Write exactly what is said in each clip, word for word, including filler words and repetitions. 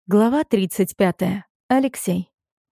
Глава тридцать пятая. Алексей.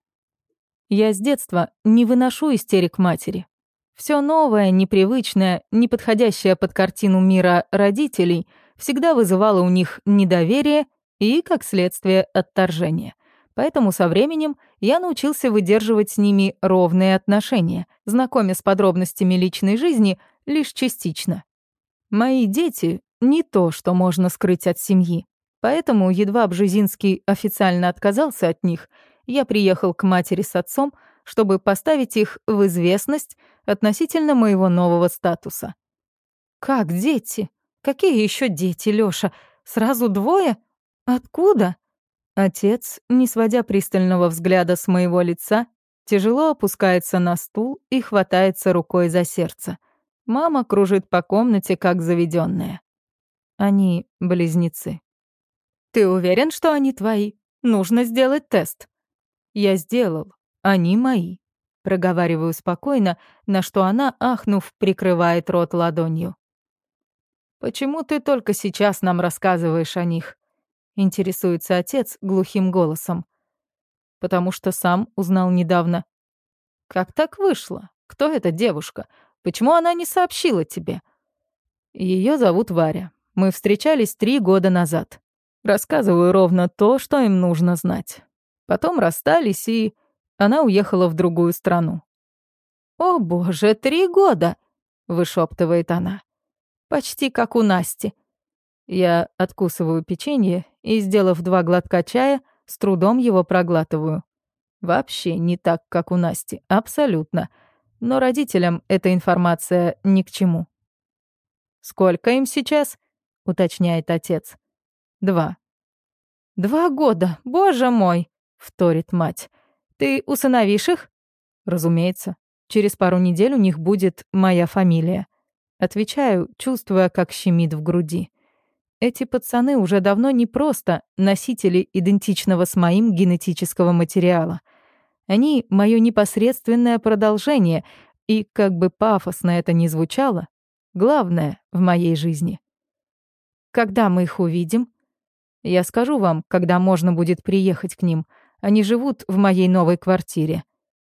Я с детства не выношу истерик матери. Все новое, непривычное, неподходящее под картину мира родителей всегда вызывало у них недоверие и, как следствие, отторжение. Поэтому со временем я научился выдерживать с ними ровные отношения, знакомя с подробностями личной жизни лишь частично. Мои дети — не то, что можно скрыть от семьи. Поэтому, едва Бжезинский официально отказался от них, я приехал к матери с отцом, чтобы поставить их в известность относительно моего нового статуса. «Как дети? Какие еще дети, Лёша? Сразу двое? Откуда?» Отец, не сводя пристального взгляда с моего лица, тяжело опускается на стул и хватается рукой за сердце. Мама кружит по комнате, как заведенная. Они близнецы. «Ты уверен, что они твои? Нужно сделать тест». «Я сделал. Они мои». Проговариваю спокойно, на что она, ахнув, прикрывает рот ладонью. «Почему ты только сейчас нам рассказываешь о них?» — интересуется отец глухим голосом. «Потому что сам узнал недавно». «Как так вышло? Кто эта девушка? Почему она не сообщила тебе?» Ее зовут Варя. Мы встречались три года назад. Рассказываю ровно то, что им нужно знать. Потом расстались, и она уехала в другую страну. «О боже, три года!» — вышептывает она. «Почти как у Насти». Я откусываю печенье и, сделав два глотка чая, с трудом его проглатываю. Вообще не так, как у Насти, абсолютно. Но родителям эта информация ни к чему. «Сколько им сейчас?» — уточняет отец. «Два». «Два года, боже мой!» — вторит мать. «Ты усыновишь их?» «Разумеется. Через пару недель у них будет моя фамилия». Отвечаю, чувствуя, как щемит в груди. Эти пацаны уже давно не просто носители идентичного с моим генетического материала. Они — мое непосредственное продолжение, и, как бы пафосно это ни звучало, главное в моей жизни. «Когда мы их увидим?» «Я скажу вам, когда можно будет приехать к ним. Они живут в моей новой квартире».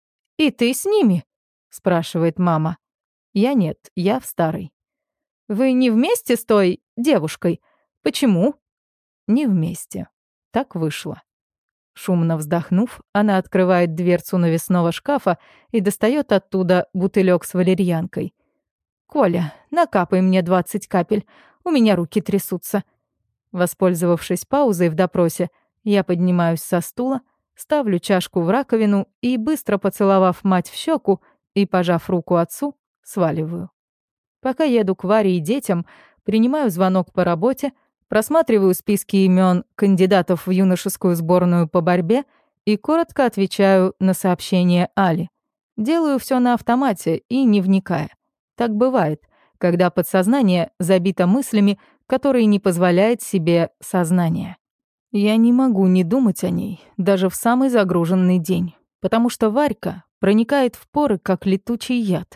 «И ты с ними?» — спрашивает мама. «Я нет, я в старой». «Вы не вместе с той девушкой? Почему?» «Не вместе. Так вышло». Шумно вздохнув, она открывает дверцу навесного шкафа и достает оттуда бутылек с валерьянкой. «Коля, накапай мне двадцать капель, у меня руки трясутся». Воспользовавшись паузой в допросе, я поднимаюсь со стула, ставлю чашку в раковину и, быстро поцеловав мать в щеку и пожав руку отцу, сваливаю. Пока еду к Варе и детям, принимаю звонок по работе, просматриваю списки имен кандидатов в юношескую сборную по борьбе и коротко отвечаю на сообщение Али. Делаю все на автомате и не вникая. Так бывает, когда подсознание забито мыслями, которые не позволяет себе сознание. Я не могу не думать о ней, даже в самый загруженный день, потому что Варька проникает в поры, как летучий яд.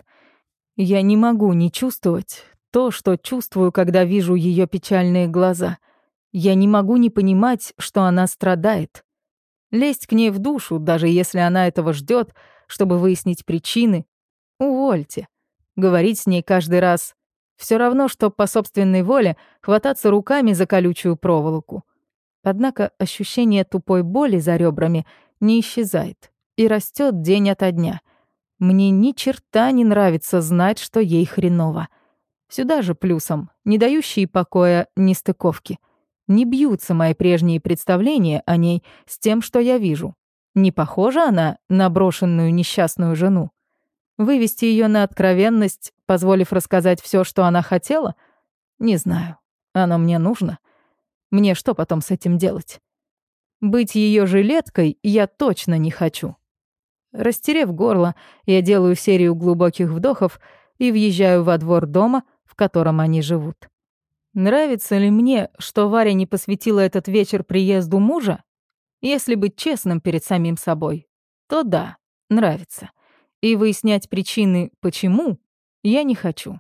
Я не могу не чувствовать то, что чувствую, когда вижу ее печальные глаза. Я не могу не понимать, что она страдает. Лезть к ней в душу, даже если она этого ждет, чтобы выяснить причины, увольте. Говорить с ней каждый раз все равно, что по собственной воле хвататься руками за колючую проволоку. Однако ощущение тупой боли за ребрами не исчезает и растет день ото дня. Мне ни черта не нравится знать, что ей хреново. Сюда же плюсом, не дающие покоя нестыковки. Не бьются мои прежние представления о ней с тем, что я вижу. Не похожа она на брошенную несчастную жену? Вывести ее на откровенность, позволив рассказать все, что она хотела? Не знаю. Оно мне нужно. Мне что потом с этим делать? Быть ее жилеткой я точно не хочу. Растерев горло, я делаю серию глубоких вдохов и въезжаю во двор дома, в котором они живут. Нравится ли мне, что Варя не посвятила этот вечер приезду мужа? Если быть честным перед самим собой, то да, нравится. И выяснять причины «почему» я не хочу.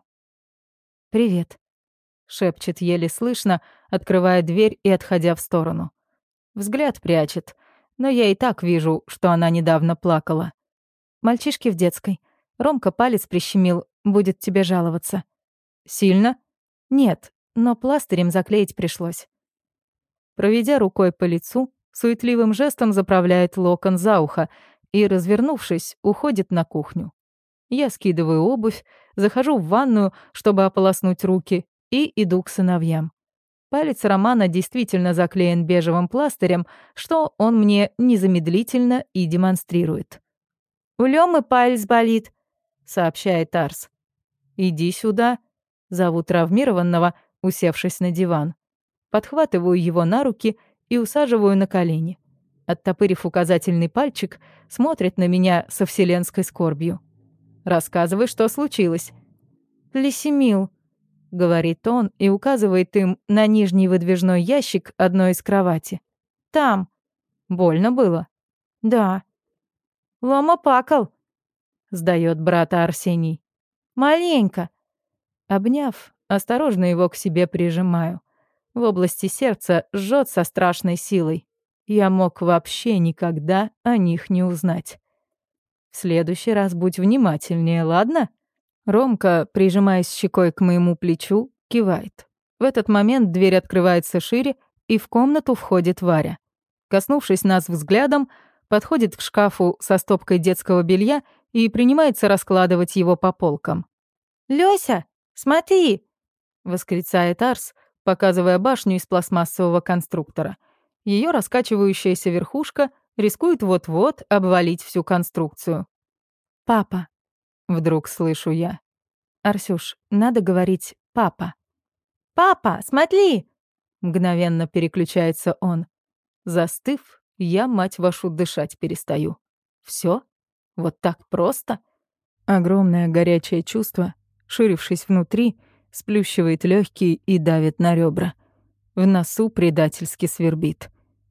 «Привет», — шепчет еле слышно, открывая дверь и отходя в сторону. Взгляд прячет, но я и так вижу, что она недавно плакала. Мальчишки в детской. Ромка палец прищемил, будет тебе жаловаться. Сильно? Нет, но пластырем заклеить пришлось. Проведя рукой по лицу, суетливым жестом заправляет локон за ухо и, развернувшись, уходит на кухню. Я скидываю обувь, захожу в ванную, чтобы ополоснуть руки, и иду к сыновьям. Палец Романа действительно заклеен бежевым пластырем, что он мне незамедлительно и демонстрирует. «У Лёмы палец болит», — сообщает Арс. «Иди сюда», — зову травмированного, усевшись на диван. Подхватываю его на руки и усаживаю на колени. Оттопырив указательный пальчик, смотрит на меня со вселенской скорбью. «Рассказывай, что случилось». «Лисимил», — говорит он и указывает им на нижний выдвижной ящик одной из кровати. «Там». «Больно было?» «Да». «Лома пакал», — сдаёт брата Арсений. «Маленько». Обняв, осторожно его к себе прижимаю. В области сердца жжёт со страшной силой. Я мог вообще никогда о них не узнать. В следующий раз будь внимательнее, ладно? Ромка, прижимаясь щекой к моему плечу, кивает. В этот момент дверь открывается шире, и в комнату входит Варя. Коснувшись нас взглядом, подходит к шкафу со стопкой детского белья и принимается раскладывать его по полкам. «Лёся, смотри!» — восклицает Арс, показывая башню из пластмассового конструктора. Её раскачивающаяся верхушка рискует вот-вот обвалить всю конструкцию. «Папа», — вдруг слышу я. «Арсюш, надо говорить «папа». «Папа, смотри!» — мгновенно переключается он. Застыв, я, мать вашу, дышать перестаю. Всё? Вот так просто? Огромное горячее чувство, ширившись внутри, сплющивает лёгкие и давит на ребра. В носу предательски свербит.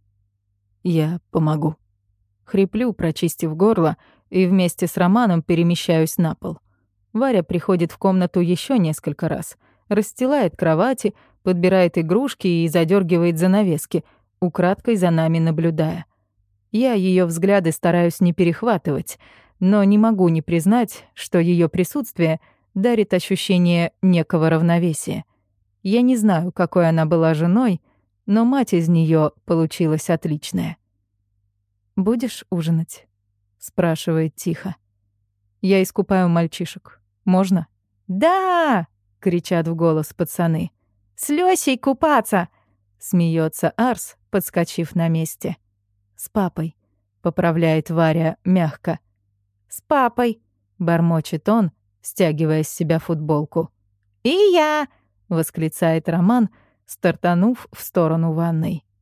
«Я помогу». Хриплю, прочистив горло, и вместе с Романом перемещаюсь на пол. Варя приходит в комнату еще несколько раз, расстилает кровати, подбирает игрушки и задергивает занавески, украдкой за нами наблюдая. Я ее взгляды стараюсь не перехватывать, но не могу не признать, что ее присутствие дарит ощущение некого равновесия. Я не знаю, какой она была женой, но мать из нее получилась отличная. «Будешь ужинать?» — спрашивает тихо. Я искупаю мальчишек. Можно? «Да!» — кричат в голос пацаны. «С Лёсей купаться!» — смеется Арс, подскочив на месте. «С папой», — поправляет Варя мягко. «С папой», — бормочет он, стягивая с себя футболку. «И я!» — восклицает Роман, стартанув в сторону ванной.